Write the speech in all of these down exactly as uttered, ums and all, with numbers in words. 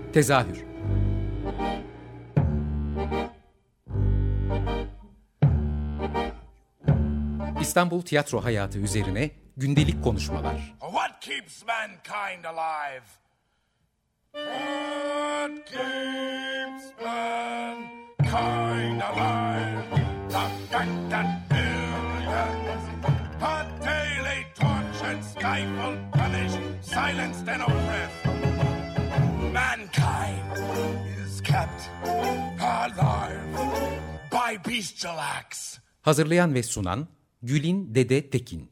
Tezahür. İstanbul tiyatro hayatı üzerine gündelik konuşmalar. What keeps mankind alive? What keeps mankind alive? The fact that billions are daily tortured, stifled, punished, silenced and oppressed. Mankind is kept alive by bestial acts. Hazırlayan ve sunan Gülin Dede Tekin.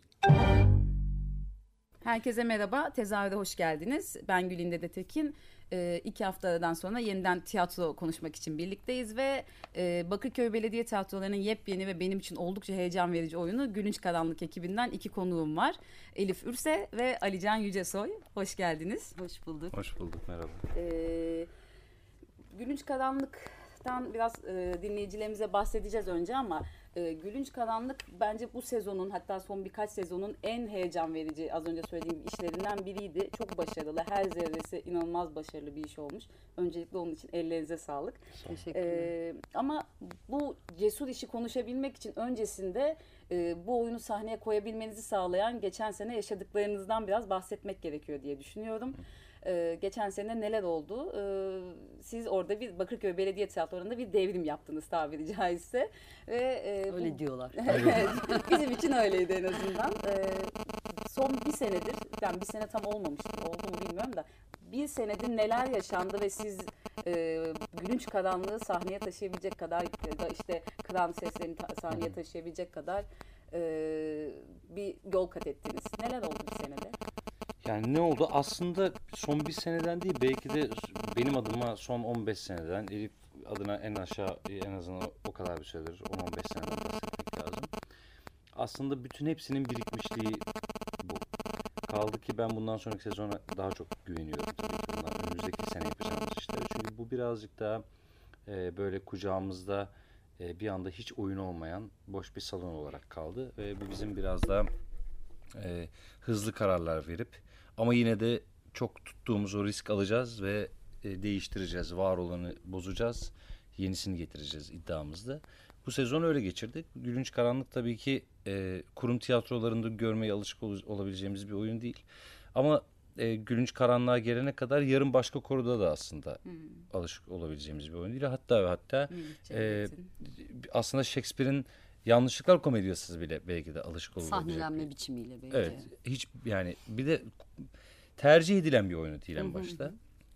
Herkese merhaba, tezahürde hoş geldiniz. Ben Gülin Dede Tekin. E, iki haftadan sonra yeniden tiyatro konuşmak için birlikteyiz ve e, Bakırköy Belediye Tiyatroları'nın yepyeni ve benim için oldukça heyecan verici oyunu Gülünç Karanlık ekibinden iki konuğum var. Elif Ürse ve Alican Yücesoy. Hoş geldiniz. Hoş bulduk. Hoş bulduk, merhaba. E, Gülünç Karanlık'tan biraz e, dinleyicilerimize bahsedeceğiz önce ama e, Gülünç Karanlık bence bu sezonun, hatta son birkaç sezonun en heyecan verici, az önce söylediğim işlerinden biriydi. Çok başarılı, her zerresi inanılmaz başarılı bir iş olmuş. Öncelikle onun için ellerinize sağlık. Teşekkürler. E, ama bu cesur işi konuşabilmek için öncesinde e, bu oyunu sahneye koyabilmenizi sağlayan geçen sene yaşadıklarınızdan biraz bahsetmek gerekiyor diye düşünüyorum. Ee, geçen sene neler oldu? Ee, siz orada bir Bakırköy Belediye Tiyatroları'nda bir devrim yaptınız tabiri caizse. Ve, e, Öyle bu, diyorlar. Evet, bizim için öyleydi en azından. Ee, son bir senedir, yani bir sene tam olmamıştı, oldu mu bilmiyorum da, bir senedir neler yaşandı ve siz e, Gülünç Karanlığı sahneye taşıyabilecek kadar, ya da işte kıran seslerini ta- sahneye taşıyabilecek kadar e, bir yol kat ettiniz. Neler oldu bir senede? Yani ne oldu? Aslında son bir seneden değil, belki de benim adıma son on beş seneden, Elif adına en aşağı en azından o kadar bir süredir, on on beş seneden bahsetmek lazım. Aslında bütün hepsinin birikmişliği bu. Kaldı ki ben bundan sonraki sezona daha çok güveniyorum tabii ki. Bundan önümüzdeki sene yapacağımız işleri. Çünkü bu birazcık daha e, böyle kucağımızda e, bir anda hiç oyun olmayan boş bir salon olarak kaldı. Ve bu bizim biraz daha e, hızlı kararlar verip ama yine de çok tuttuğumuz o risk alacağız ve e, değiştireceğiz. Var olanı bozacağız. Yenisini getireceğiz iddiamızda. Bu sezon öyle geçirdik. Gülünç Karanlık tabii ki e, kurum tiyatrolarında görmeye alışık ol- olabileceğimiz bir oyun değil. Ama e, Gülünç Karanlık'a gelene kadar yarın başka konuda da aslında hmm. alışık olabileceğimiz bir oyun değil. Hatta ve hatta Hmm, e, aslında Shakespeare'in Yanlışlıklar Komedyası bile belki de alışık olabilecek. Sahnelenme biçimiyle belki. Evet. Hiç yani bir de tercih edilen bir oyunu değil en başta.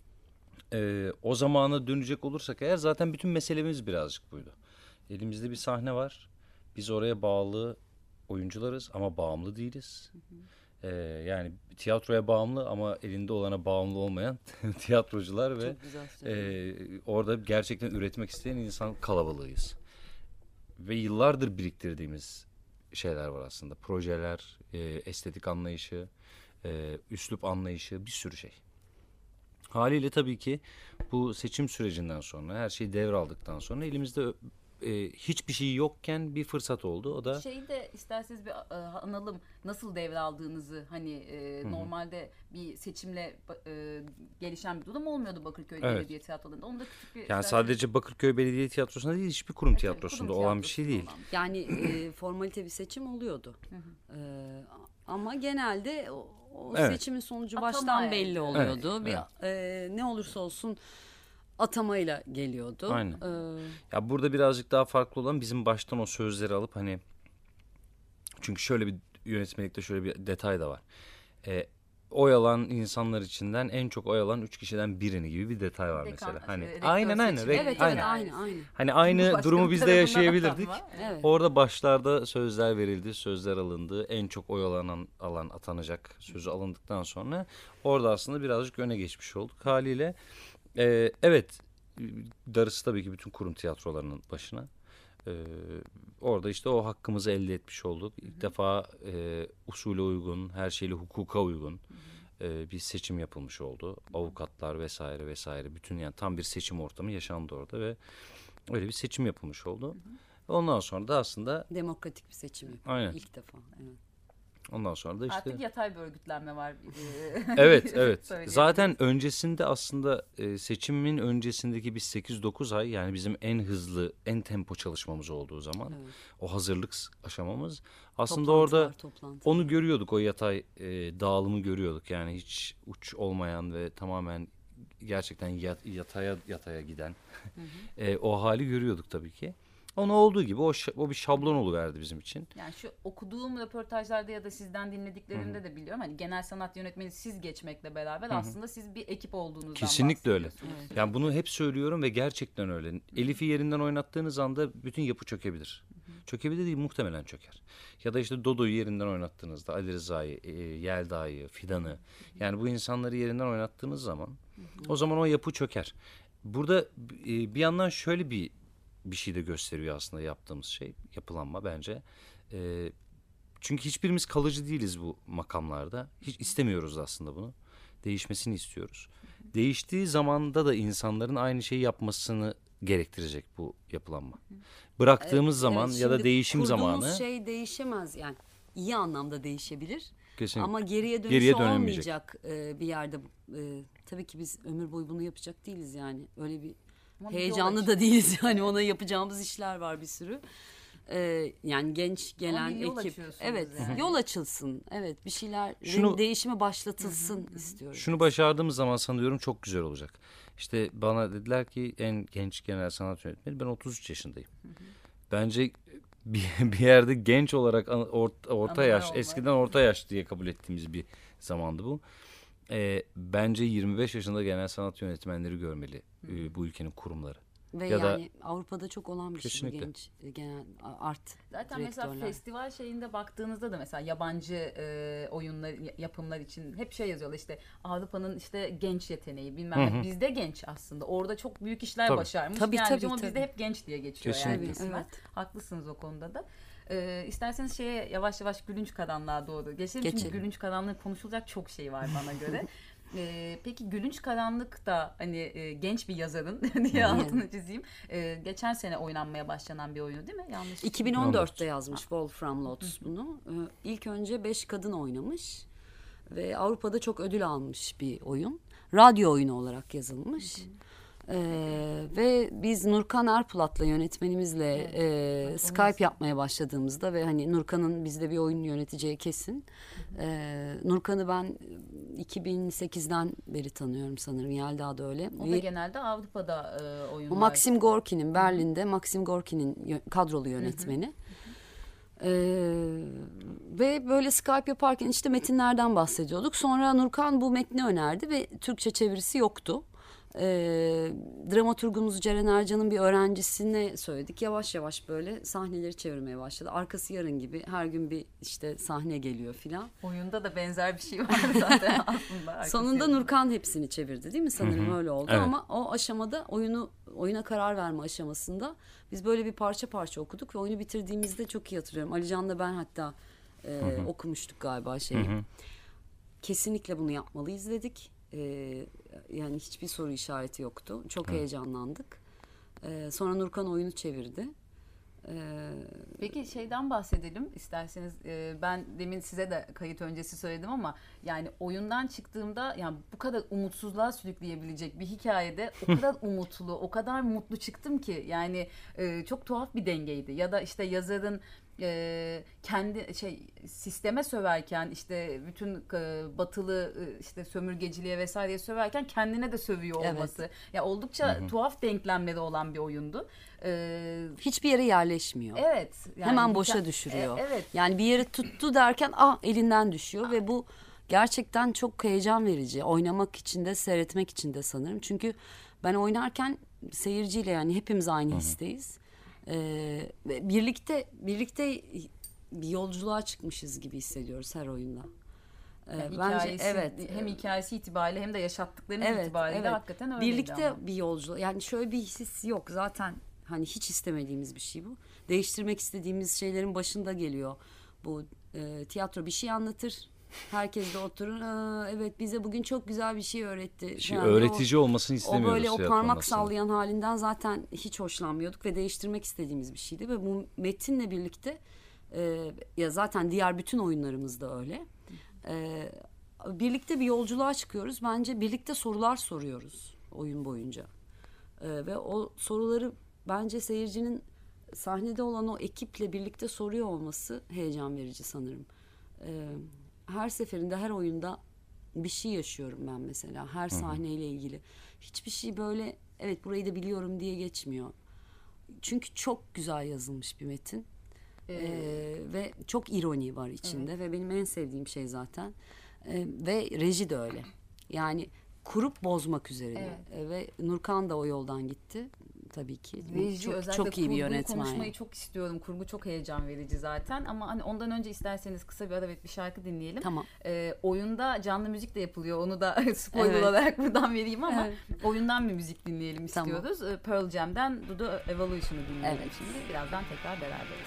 Ee, o zamana dönecek olursak eğer zaten bütün meselemiz birazcık buydu. Elimizde bir sahne var. Biz oraya bağlı oyuncularız ama bağımlı değiliz. Ee, yani tiyatroya bağımlı ama elinde olana bağımlı olmayan tiyatrocular ve e, orada gerçekten üretmek isteyen insan kalabalığıyız. Ve yıllardır biriktirdiğimiz şeyler var aslında. Projeler, e, estetik anlayışı, e, üslup anlayışı, bir sürü şey. Haliyle tabii ki bu seçim sürecinden sonra, her şeyi devraldıktan sonra elimizde e, hiçbir şey yokken bir fırsat oldu. O da Şeyi de isterseniz bir e, analım, nasıl devraldığınızı. Hani e, normalde bir seçimle e, gelişen bir durum olmuyordu Bakırköy Evet. Belediye Tiyatroları'nda. Onu da küçük bir yani isterseniz... sadece Bakırköy Belediye Tiyatrosu'nda değil, hiçbir kurum Evet, tiyatrosunda kurum olan bir şey değil. olan. Yani e, formalite bir seçim oluyordu. E, ama genelde o, o Evet. seçimin sonucu Atama baştan yani. belli oluyordu. Evet, Bir, evet. e, ne olursa olsun atamayla geliyordu. Aynen. E, Ya burada birazcık daha farklı olan bizim baştan o sözleri alıp hani, çünkü şöyle bir yönetmelikte şöyle bir detay da var. Ee, oy alan insanlar içinden en çok oy alan üç kişiden birini gibi bir detay var Dekan, mesela. Hani rektör aynen aynen. seçimi. Rek- evet evet aynen. aynı aynı. Hani aynı Başkanın durumu biz de tarafından yaşayabilirdik. atanma. Evet. Orada başlarda sözler verildi, sözler alındı. En çok oy alan alan atanacak sözü alındıktan sonra orada aslında birazcık öne geçmiş olduk. Haliyle e, evet, darısı tabii ki bütün kurum tiyatrolarının başına. Ee, orada işte o hakkımızı elde etmiş olduk. İlk Hı-hı. defa e, usule uygun, her şeyle hukuka uygun e, bir seçim yapılmış oldu. Avukatlar vesaire vesaire, bütün yani tam bir seçim ortamı yaşandı orada ve öyle bir seçim yapılmış oldu. Hı-hı. Ondan sonra da aslında demokratik bir seçim yapıldı aynen. ilk defa. Evet. Ondan sonra da işte... Artık yatay bir örgütlenme var. Evet, evet. Zaten öncesinde aslında e, seçimin öncesindeki bir sekiz dokuz ay, yani bizim en hızlı, en tempo çalışmamız olduğu zaman, evet. O hazırlık aşamamız. Aslında Toplantılar, orada toplantılar. Onu görüyorduk, o yatay e, dağılımı görüyorduk. Yani hiç uç olmayan ve tamamen gerçekten yat, yataya yataya giden hı hı. e, o hali görüyorduk tabii ki. Onu olduğu gibi o, o bir şablon oluverdi bizim için. Yani şu okuduğum röportajlarda ya da sizden dinlediklerimde Hı-hı. de biliyorum. Hani genel sanat yönetmeni siz geçmekle beraber Hı-hı. aslında siz bir ekip olduğunuzdan kesinlikle öyle. Evet. Yani bunu hep söylüyorum ve gerçekten öyle. Hı-hı. Elif'i yerinden oynattığınız anda bütün yapı çökebilir. Hı-hı. Çökebilir değil, muhtemelen çöker. Ya da işte Dodo'yu yerinden oynattığınızda, Ali Rıza'yı, e, Yelda'yı, Fidan'ı. Hı-hı. Yani bu insanları yerinden oynattığınız zaman Hı-hı. o zaman o yapı çöker. Burada e, bir yandan şöyle bir bir şey de gösteriyor aslında yaptığımız şey, yapılanma bence. E, çünkü hiçbirimiz kalıcı değiliz bu makamlarda. Hiç istemiyoruz aslında bunu. Değişmesini istiyoruz. Değiştiği zamanda da insanların aynı şeyi yapmasını gerektirecek bu yapılanma. Bıraktığımız evet, zaman evet, ya da değişim zamanı. Kurduğumuz şey değişemez yani. İyi anlamda değişebilir. Kesinlikle. Ama geriye dönüşü geriye olmayacak e, bir yerde. E, tabii ki biz ömür boyu bunu yapacak değiliz yani. Öyle bir Ama heyecanlı da değiliz yani, ona yapacağımız işler var bir sürü. Ee, yani genç gelen ekip, evet yani. Yol açılsın, evet bir şeyler şunu, değişime başlatılsın hı hı. istiyorum. Şunu başardığımız zaman sanıyorum çok güzel olacak. İşte bana dediler ki en genç genel sanat yönetmeni, ben otuz üç yaşındayım. Hı hı. Bence bir, bir yerde genç olarak orta, orta yaş, olmaz. Eskiden orta yaş diye kabul ettiğimiz bir zamandı bu. Ee, bence yirmi beş yaşında genel sanat yönetmenleri görmeli e, bu ülkenin kurumları. Ve ya yani da, Avrupa'da çok olan bir şey genç genel art zaten direktörler. Mesela festival şeyinde baktığınızda da mesela yabancı e, oyunlar yapımlar için hep şey yazıyorlar, işte Avrupa'nın işte genç yeteneği bilmem ne, bizde genç aslında orada çok büyük işler tabii. başarmış tabii, yani tabii, ama tabii. bizde hep genç diye geçiyor. Kesinlikle. Yani kısmen. Evet. Haklısınız o konuda da. Ee, isterseniz şeye yavaş yavaş Gülünç Karanlığa doğru geçelim. Geçelim. Çünkü Gülünç Karanlığı konuşulacak çok şey var bana göre. Ee, peki Gülünç Karanlık da hani e, genç bir yazarın diye altını çizeyim. Ee, geçen sene oynanmaya başlanan bir oyunu değil mi? Yanlış. iki bin on dörtte yazmış Wolfram Lotus bunu. Ee, ilk önce beş kadın oynamış ve Avrupa'da çok ödül almış bir oyun. Radyo oyunu olarak yazılmış. Hı hı. Ee, ve biz Nurkan Erpulat'la yönetmenimizle evet. e, Skype yapmaya başladığımızda ve hani Nurkan'ın bizde bir oyun yöneteceği kesin. Ee, Nurkan'ı ben iki bin sekizden beri tanıyorum sanırım. Yelda da öyle. O da ve, genelde Avrupa'da e, oyunlar. Maxim Gorki'nin Berlin'de Maxim Gorki'nin kadrolu yönetmeni. Hı hı. Ee, ve böyle Skype yaparken işte metinlerden bahsediyorduk. Sonra Nurkan bu metni önerdi ve Türkçe çevirisi yoktu. E, dramaturgumuz Ceren Ercan'ın bir öğrencisine söyledik. Yavaş yavaş böyle sahneleri çevirmeye başladı. Arkası yarın gibi her gün bir işte sahne geliyor filan. Oyunda da benzer bir şey var zaten aslında. Sonunda Nurkan hepsini çevirdi değil mi? Sanırım Hı-hı. öyle oldu evet. Ama o aşamada oyunu oyuna karar verme aşamasında biz böyle bir parça parça okuduk ve oyunu bitirdiğimizde çok iyi hatırlıyorum. Alican'la ben hatta e, okumuştuk galiba şeyi. Hı-hı. Kesinlikle bunu yapmalıyız dedik. Ee, yani hiçbir soru işareti yoktu. Çok evet. heyecanlandık. Ee, sonra Nurkan oyunu çevirdi. Ee, Peki şeyden bahsedelim isterseniz. Ee, ben demin size de kayıt öncesi söyledim ama yani oyundan çıktığımda yani bu kadar umutsuzluğa sürükleyebilecek bir hikayede o kadar umutlu, o kadar mutlu çıktım ki yani e, çok tuhaf bir dengeydi. Ya da işte yazarın e, kendi şey sisteme söverken işte bütün e, batılı e, işte sömürgeciliğe vesaireye söverken kendine de sövüyor olması. Evet. Ya oldukça Hı-hı. tuhaf denklemleri olan bir oyundu. Ee, Hiçbir yere yerleşmiyor. Evet. Yani hemen boşa hikaye, düşürüyor. E, evet. Yani bir yere tuttu derken ah elinden düşüyor ah. ve bu gerçekten çok heyecan verici. Oynamak için de seyretmek için de sanırım. Çünkü ben oynarken seyirciyle yani hepimiz aynı Hı-hı. histeyiz. Ee, birlikte birlikte bir yolculuğa çıkmışız gibi hissediyoruz her oyunda. Yani bence hikayesi, evet hem hikayesi itibariyle hem de yaşattıkları evet, itibariyle evet. hakikaten öyleydi. Birlikte ama. bir yolculuk. Yani şöyle bir his yok zaten. Hani hiç istemediğimiz bir şey bu. Değiştirmek istediğimiz şeylerin başında geliyor. Bu e, tiyatro bir şey anlatır. Herkes de oturur. Evet bize bugün çok güzel bir şey öğretti. Şey, yani öğretici o, olmasını istemiyoruz. O böyle o parmak sallayan halinden zaten hiç hoşlanmıyorduk ve değiştirmek istediğimiz bir şeydi. Ve bu metinle birlikte E, ya zaten diğer bütün oyunlarımız da öyle. E, birlikte bir yolculuğa çıkıyoruz. Bence birlikte sorular soruyoruz oyun boyunca. E, ve o soruları bence seyircinin sahnede olan o ekiple birlikte soruyor olması heyecan verici sanırım. E, her seferinde, her oyunda bir şey yaşıyorum ben mesela. Her sahneyle ilgili. Hiçbir şey böyle evet burayı da biliyorum diye geçmiyor. Çünkü çok güzel yazılmış bir metin. Ee, ve çok ironi var içinde. Evet. Ve benim en sevdiğim şey zaten. Ee, ve reji de öyle. Yani kurup bozmak üzerine. Evet. Ee, ve Nurkan da o yoldan gitti. Tabii ki. Reji, çok, özellikle çok iyi bir yönetmen. Konuşmayı yani. çok istiyorum. Kurgu çok heyecan verici zaten. Ama hani ondan önce isterseniz kısa bir ara bir şarkı dinleyelim. Tamam. Ee, oyunda canlı müzik de yapılıyor. Onu da spoiler evet. olarak buradan vereyim ama evet. oyundan bir müzik dinleyelim istiyoruz. Tamam. Pearl Jam'den Do The Evolution'ı dinleyelim evet. şimdi. Birazdan tekrar beraberiz.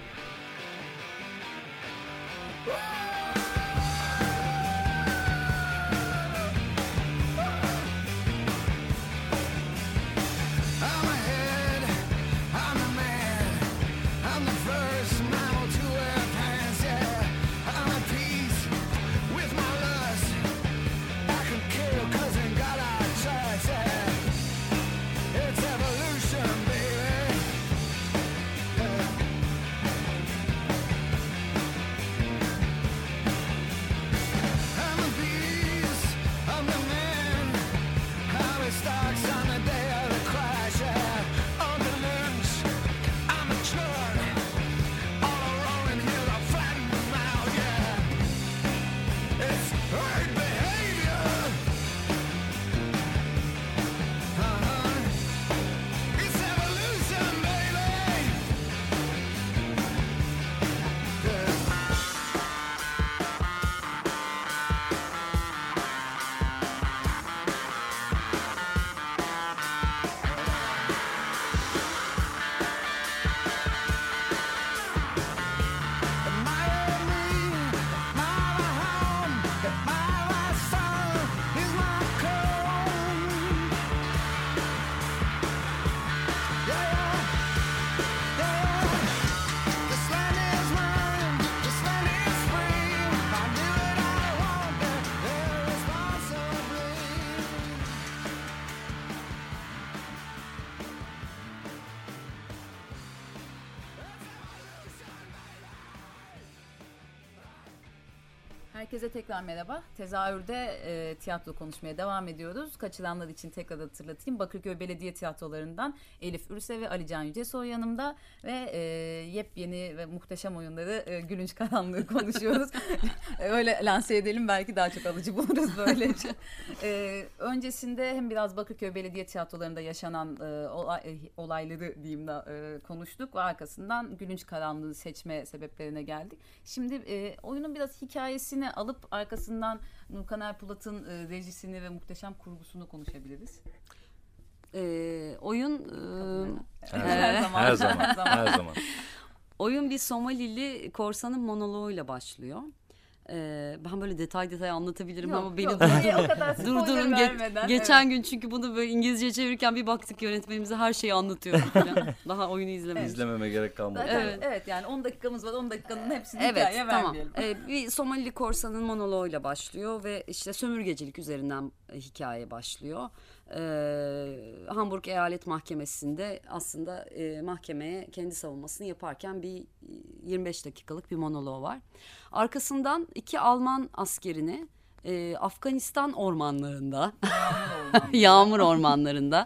Herkese tekrar merhaba. Tezahürde e, tiyatro konuşmaya devam ediyoruz. Kaçıranlar için tekrar hatırlatayım. Bakırköy Belediye Tiyatroları'ndan Elif Ürse ve Alican Yücesoy yanımda ve e, yepyeni ve muhteşem oyunları e, Gülünç Karanlığı konuşuyoruz. Öyle lanse edelim, belki daha çok alıcı buluruz böylece. E, öncesinde hem biraz Bakırköy Belediye Tiyatroları'nda yaşanan e, olay, olayları diyeyim de e, konuştuk ve arkasından Gülünç Karanlığı seçme sebeplerine geldik. Şimdi e, oyunun biraz hikayesini alıp arkasından Nurkan Erpulat'ın e, rejisini ve muhteşem kurgusunu konuşabiliriz. E, oyun e, her, zaman, her zaman her zaman her zaman. Oyun bir Somalili korsanın monoloğuyla başlıyor. Ee, ben böyle detay detay anlatabilirim yok, ama beni yok, durdurun. durdurun. Ge- geçen evet. gün çünkü bunu böyle İngilizce çevirirken bir baktık yönetmenimize her şeyi anlatıyorum falan. Daha oyunu izlememiş. Evet. İzlememe gerek kalmadı. Zaten, evet. evet yani on dakikamız var. on dakikanın hepsini evet, hikayeye tamam. vermeyelim. Ee, bir Somalili korsanın monoloğuyla başlıyor ve işte sömürgecilik üzerinden hikaye başlıyor. Ee, Hamburg Eyalet Mahkemesi'nde aslında e, mahkemeye kendi savunmasını yaparken bir yirmi beş dakikalık bir monoloğu var. Arkasından iki Alman askerini e, Afganistan ormanlarında, yağmur ormanlarında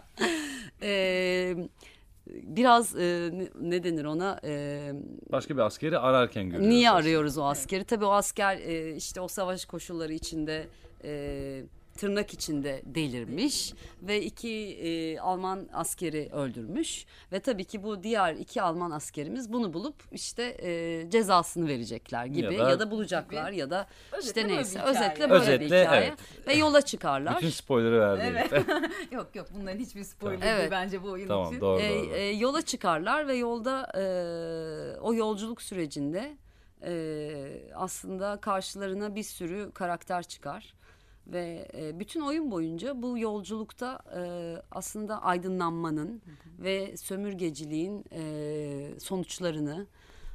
e, biraz e, ne denir ona? E, Başka bir askeri ararken görüyoruz. Niye arıyoruz o askeri? Evet. Tabii o asker e, işte o savaş koşulları içinde e, tırnak içinde delirmiş ve iki e, Alman askeri öldürmüş ve tabii ki bu diğer iki Alman askerimiz bunu bulup işte e, cezasını verecekler gibi ya da, ya da bulacaklar gibi. Ya da işte özetle neyse özetle böyle özetle, bir hikaye evet. Ve yola çıkarlar. Bütün spoiler'ı verdi. Evet. yok yok bunların hiçbir spoiler değil evet. bence bu oyun tamam, için. Doğru, e, doğru. E, yola çıkarlar ve yolda e, o yolculuk sürecinde e, aslında karşılarına bir sürü karakter çıkar. Ve e, bütün oyun boyunca bu yolculukta e, aslında aydınlanmanın hı hı. ve sömürgeciliğin e, sonuçlarını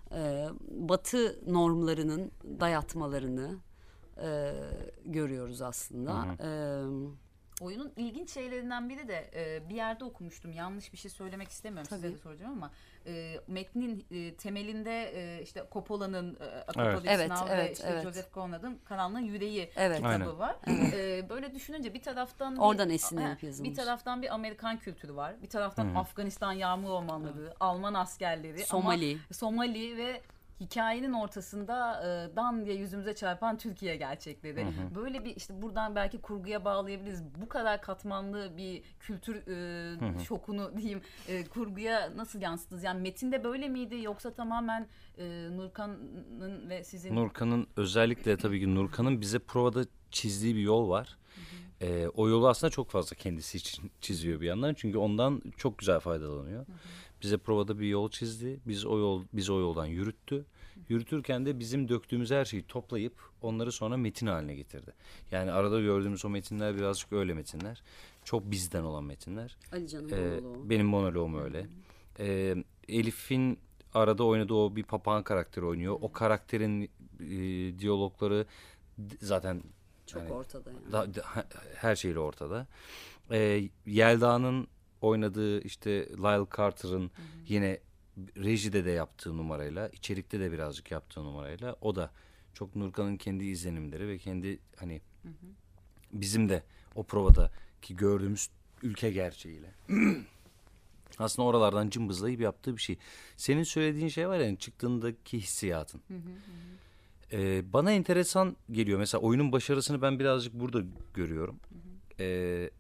e, Batı normlarının dayatmalarını e, görüyoruz aslında. E, Oyunun ilginç şeylerinden biri de e, bir yerde okumuştum. Yanlış bir şey söylemek istemiyorum. Tabii. Size de soracağım ama e, metnin e, temelinde e, işte Coppola'nın e, Apocalypse Evet, Now evet, ve işte evet. Joseph Conrad'ın Karanlığın Yüreği Evet. kitabı Aynen. var. E, böyle düşününce bir taraftan bir, Oradan esinlenip Ha, yazılmış. bir taraftan bir Amerikan kültürü var. Bir taraftan Hı hı. Afganistan yağmur ormanları, Alman askerleri, Somali. ama Somali ve hikayenin ortasında e, dan diye yüzümüze çarpan Türkiye gerçekleri. Hı hı. Böyle bir işte buradan belki kurguya bağlayabiliriz. Bu kadar katmanlı bir kültür e, Hı hı. şokunu diyeyim e, kurguya nasıl yansıttınız? Yani metinde böyle miydi yoksa tamamen e, Nurkan'ın ve sizin... Nurkan'ın özellikle tabii ki Nurkan'ın bize provada çizdiği bir yol var. Ee, o yolu aslında çok fazla kendisi için çiziyor bir yandan. Çünkü ondan çok güzel faydalanıyor. Hı hı. Bize provada bir yol çizdi. Biz o yol biz o yoldan yürüttü. Hı hı. Yürütürken de bizim döktüğümüz her şeyi toplayıp onları sonra metin haline getirdi. Yani arada gördüğümüz o metinler birazcık öyle metinler. Çok bizden olan metinler. Ali Can'ın Ee, monoloğu. benim monoloğum öyle. Ee, Elif'in arada oynadığı o bir papağan karakteri oynuyor. O karakterin e, diyalogları d- zaten Çok yani ortada yani. da- da- her şeyle ortada. Ee, Yelda'nın oynadığı işte Lyle Carter'ın hı hı. yine rejide de yaptığı numarayla, içerikte de birazcık yaptığı numarayla, o da çok Nurkan'ın kendi izlenimleri ve kendi hani hı hı. bizim de o provadaki gördüğümüz ülke gerçeğiyle. Aslında oralardan cımbızlayıp yaptığı bir şey. Senin söylediğin şey var yani çıktığındaki hissiyatın. Hı hı hı. Ee, bana enteresan geliyor. Mesela oyunun başarısını ben birazcık burada görüyorum. Hı hı. Ee,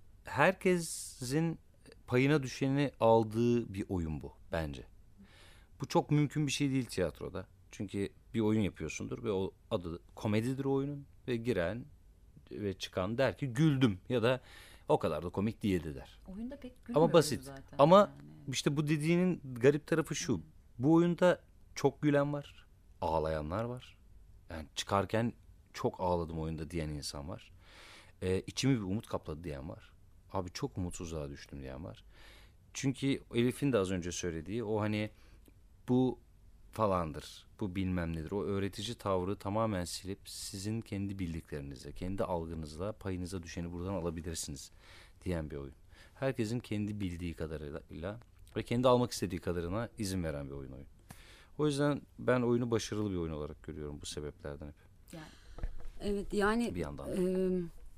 herkesin payına düşeni aldığı bir oyun bu bence. Bu çok mümkün bir şey değil tiyatroda. Çünkü bir oyun yapıyorsundur ve o adı komedidir o oyunun ve giren ve çıkan der ki güldüm ya da o kadar da komik değildi der. Oyunda pek ama basit. Zaten. Ama yani. işte bu dediğinin garip tarafı şu. Hı. Bu oyunda çok gülen var, ağlayanlar var. Yani çıkarken çok ağladım oyunda diyen insan var. Ee, içimi bir umut kapladı diyen var. Abi çok umutsuzluğa düştüm diyen var. Çünkü Elif'in de az önce söylediği o hani bu falandır, bu bilmem nedir. O öğretici tavrı tamamen silip sizin kendi bildiklerinize, kendi algınızla payınıza düşeni buradan alabilirsiniz diyen bir oyun. Herkesin kendi bildiği kadarıyla ve kendi almak istediği kadarına izin veren bir oyun oyun. O yüzden ben oyunu başarılı bir oyun olarak görüyorum bu sebeplerden hep. Yani. Evet yani bir yandan. E,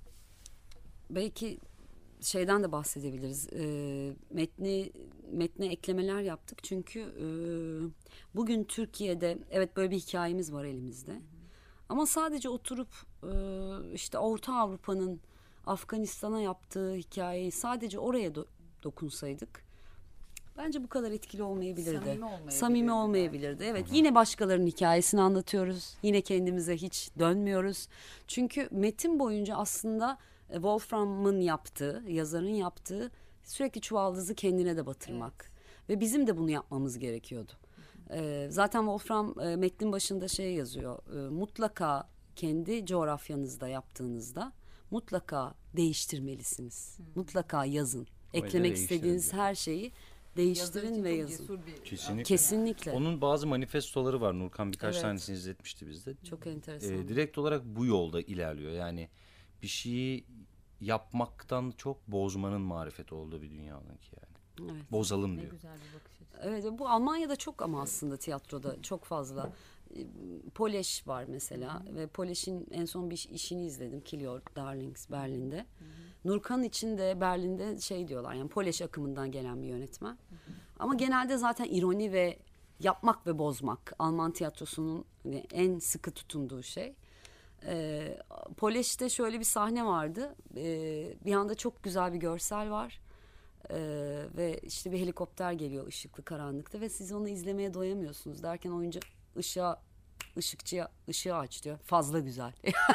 belki şeyden de bahsedebiliriz. E, metni metne eklemeler yaptık çünkü e, bugün Türkiye'de evet böyle bir hikayemiz var elimizde. Hı hı. Ama sadece oturup e, işte Orta Avrupa'nın Afganistan'a yaptığı hikayeyi sadece oraya do- dokunsaydık bence bu kadar etkili olmayabilirdi. Samimi olmayabilirdi. Samimi olmayabilirdi. Evet, hı hı. Yine başkalarının hikayesini anlatıyoruz. Yine kendimize hiç dönmüyoruz. Çünkü metin boyunca aslında Wolfram'ın yaptığı, yazarın yaptığı sürekli çuvaldızı kendine de batırmak. Evet. Ve bizim de bunu yapmamız gerekiyordu. Hı hı. Ee, zaten Wolfram e, metnin başında şey yazıyor. E, mutlaka kendi coğrafyanızda yaptığınızda mutlaka değiştirmelisiniz. Hı. Mutlaka yazın. Eklemek istediğiniz her şeyi değiştirin ve yazın. Kesinlikle. Kesinlikle. Onun bazı manifestoları var. Nurkan birkaç evet. tanesini izletmişti bizde. Çok enteresan. Ee, direkt olarak bu yolda ilerliyor. Yani bir şeyi yapmaktan çok bozmanın marifeti olduğu bir dünyanınki yani. Evet. Bozalım ne diyor. Güzel bir bakış açısı. Evet, bu Almanya'da çok ama aslında tiyatroda çok fazla. Poleş var mesela Hı-hı. ve Poleş'in en son bir işini izledim. Kill Your Darlings Berlin'de. Hı-hı. Nurkan için de Berlin'de şey diyorlar yani Poleş akımından gelen bir yönetmen. Hı-hı. Ama genelde zaten ironi ve yapmak ve bozmak Alman tiyatrosunun en sıkı tutunduğu şey. Ee, Poleş'te şöyle bir sahne vardı. Ee, bir anda çok güzel bir görsel var. Ee, ve işte bir helikopter geliyor ışıklı karanlıkta ve siz onu izlemeye doyamıyorsunuz derken oyuncu ışığa ışıkçıya ışığı aç diyor. Fazla güzel.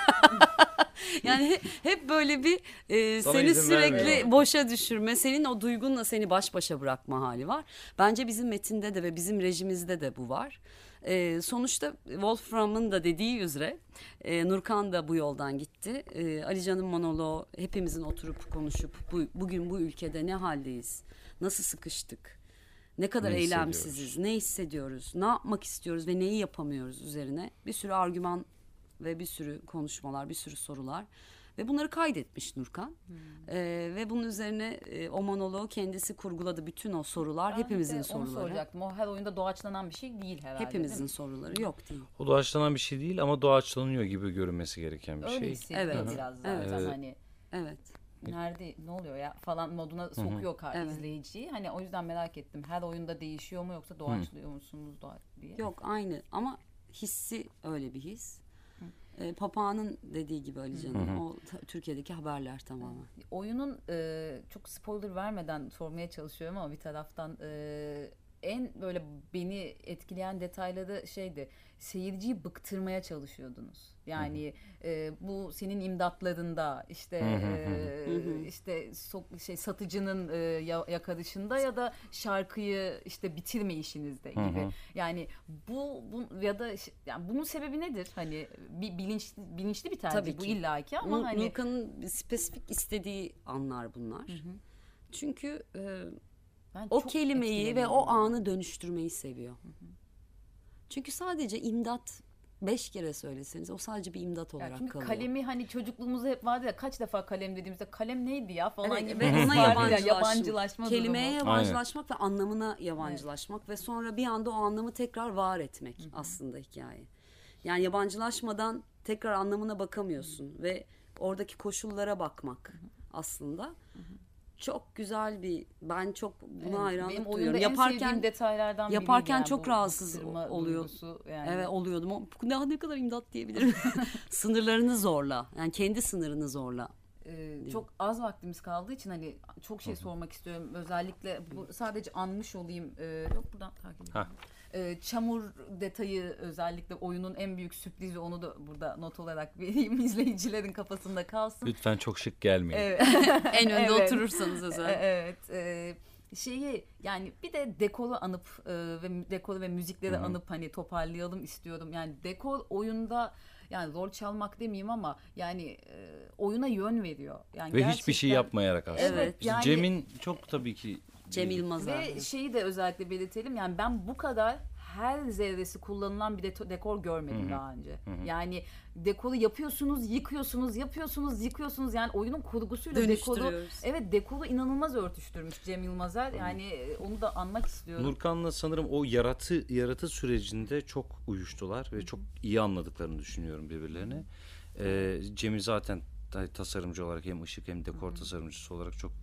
Yani hep böyle bir e, seni sürekli vermiyor. Boşa düşürme, senin o duygunla seni baş başa bırakma hali var. Bence bizim metinde de ve bizim rejimizde de bu var. E, sonuçta Wolfram'ın da dediği üzere e, Nurkan da bu yoldan gitti. E, Ali Can'ın monoloğu hepimizin oturup konuşup bu, bugün bu ülkede ne haldeyiz, nasıl sıkıştık, Ne kadar Ne eylemsiziz, ne hissediyoruz, ne yapmak istiyoruz ve neyi yapamıyoruz üzerine bir sürü argüman ve bir sürü konuşmalar, bir sürü sorular. Ve bunları kaydetmiş Nurkan. Hmm. Ee, ve bunun üzerine e, o monoloğu kendisi kurguladı. Bütün o sorular Ben hepimizin de soruları. Onu soracaktım. O her oyunda doğaçlanan bir şey değil herhalde. Hepimizin soruları yok değil. O doğaçlanan bir şey değil ama doğaçlanıyor gibi görünmesi gereken bir Öyle şey. hissediyor Evet. biraz zaten Evet. hani. Evet. Nerede ne oluyor ya falan moduna sokuyor kar Evet. izleyiciyi. Hani o yüzden merak ettim. Her oyunda değişiyor mu yoksa doğaçlıyor musunuz doğa diye. Yok aynı ama hissi öyle bir his. E, Papağan'ın dediği gibi Ali Can'ın o ta- Türkiye'deki haberler tamamen. Oyunun e, çok spoiler vermeden sormaya çalışıyorum ama bir taraftan e, en böyle beni etkileyen detayları şeydi. Seyirciyi bıktırmaya çalışıyordunuz. Yani e, bu senin imdatlarında işte e, işte so- şey satıcının e, ya- yakarışında ya da şarkıyı işte bitirme işinizde gibi. Yani bu, bu ya da ş- yani bunun sebebi nedir? Hani bir bilinç bilinçli bir tercih Tabii bu ki. illaki ama Nur- hani Nurkan'ın bir spesifik istediği anlar bunlar. Çünkü e, ben o çok kelimeyi ve etkileniyorum. o anı dönüştürmeyi seviyor. Çünkü sadece imdat beş kere söyleseniz o sadece bir imdat Yani olarak çünkü kalıyor. kalemi hani çocukluğumuzda hep vardı ya kaç defa kalem dediğimizde kalem neydi ya falan Evet, gibi ve bir his ona vardı ya, yabancılaşma, yabancılaşma kelimeye durumu. yabancılaşmak ve anlamına yabancılaşmak ve sonra bir anda o anlamı tekrar var etmek aslında hikaye. Yani yabancılaşmadan tekrar anlamına bakamıyorsun ve oradaki koşullara bakmak aslında çok güzel bir, ben çok buna Evet, hayranlık benim duyuyorum. oyunda en Yaparken sevdiğim detaylardan biriydi yaparken yani çok bu rahatsız bıktırma oluyor. duygusu yani. Evet oluyordum. O- Ne, ne kadar imdat diyebilirim. Sınırlarını zorla. Yani kendi sınırını zorla. Ee, çok az vaktimiz kaldığı için hani çok şey sormak istiyorum. Özellikle bu sadece anmış olayım. Ee, yok buradan takip edeyim. Ha. Ee, çamur detayı özellikle oyunun en büyük sürprizi, onu da burada not olarak vereyim izleyicilerin kafasında kalsın. Lütfen çok şık gelmeyin. Evet. En önde Evet. oturursanız özel. E- Evet. e, şeyi yani bir de dekoru anıp e, ve dekoru ve müzikleri anıp hani toparlayalım istiyorum. Yani dekor oyunda yani rol çalmak demeyeyim ama yani e, oyuna yön veriyor. Yani Ve hiçbir şey gerçekten- yapmayarak aslında. Evet, yani- Cem'in çok tabii ki Cem Yılmaz'a. Ve şeyi de özellikle belirtelim, yani ben bu kadar her zerresi kullanılan bir de- dekor görmedim daha önce. Yani dekoru yapıyorsunuz, yıkıyorsunuz, yapıyorsunuz, yıkıyorsunuz. Yani oyunun kurgusuyla dekoru, Dönüştürüyoruz. evet dekoru inanılmaz örtüştürmüş Cem Yılmazer. Yani e, onu da anmak istiyorum. Nurkan'la sanırım o yaratı yaratı sürecinde çok uyuştular ve çok iyi anladıklarını düşünüyorum birbirlerini. Ee, Cem'i zaten tasarımcı olarak hem ışık hem dekor tasarımcısı olarak çok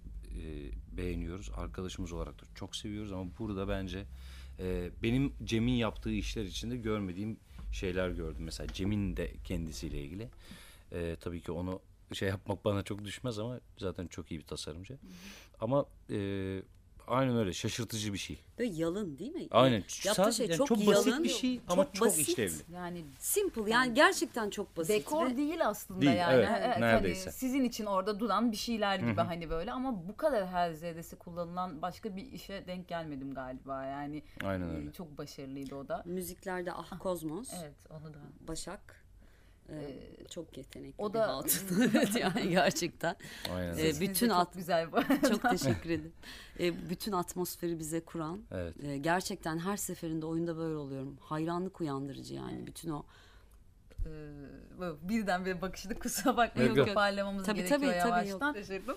e, beğeniyoruz. Arkadaşımız olarak da çok seviyoruz ama burada bence e, benim Cem'in yaptığı işler içinde görmediğim şeyler gördüm. Mesela Cem'in de kendisiyle ilgili. E, tabii ki onu şey yapmak bana çok düşmez ama zaten çok iyi bir tasarımcı. Ama e, aynen öyle, şaşırtıcı bir şey. Böyle yalın değil mi? Aynen. Yaptığı Sadece şey yani çok, çok yalın, basit bir şey ama çok basit. işlevli. Yani Simple yani gerçekten çok basit. dekor ve değil aslında Değil, yani. evet, hani neredeyse. sizin için orada duran bir şeyler gibi hani böyle, ama bu kadar her zerresi kullanılan başka bir işe denk gelmedim galiba. Yani Aynen e, öyle. çok başarılıydı o da. müziklerde Ah Kozmos, Evet, onu da. Başak e, çok yetenekli o bir da- hatun. Evet yani gerçekten. Aynen E, öyle. Sesiniz de bütün çok at güzel bu arada. çok teşekkür ederim. E, bütün atmosferi bize kuran. Evet. e, gerçekten her seferinde oyunda böyle oluyorum. Hayranlık uyandırıcı yani bütün o. Ee, böyle birdenbire bakışını kusura bakmayın, Yok, yok. toparlamamız Tabii, gerekiyor tabii, tabii, yavaştan. Teşekkür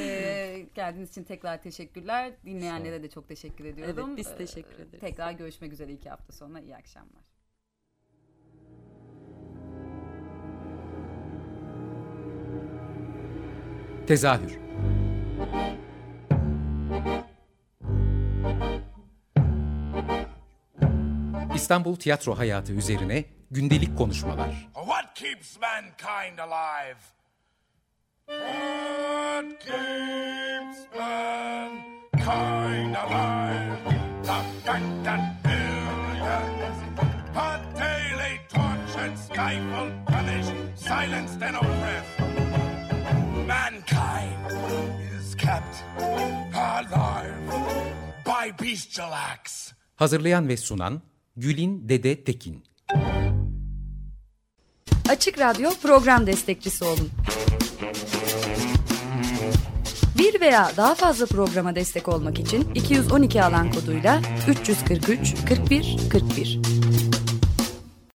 ee, geldiğiniz için tekrar teşekkürler. Dinleyenlere de çok teşekkür ediyorum. Evet, biz Ee, teşekkür ederiz. Tekrar görüşmek üzere iki hafta sonra. İyi akşamlar. Tezahür. İstanbul tiyatro hayatı üzerine gündelik konuşmalar. What keeps mankind alive? What keeps mankind alive? The fact that billions are daily tortured, stifled, punished, silenced, and oppressed. Mankind is kept alive by bestial acts. Hazırlayan ve sunan Gülin Dede Tekin. Açık Radyo program destekçisi olun. Bir veya daha fazla programa destek olmak için iki yüz on iki alan koduyla üç yüz kırk üç kırk bir kırk bir.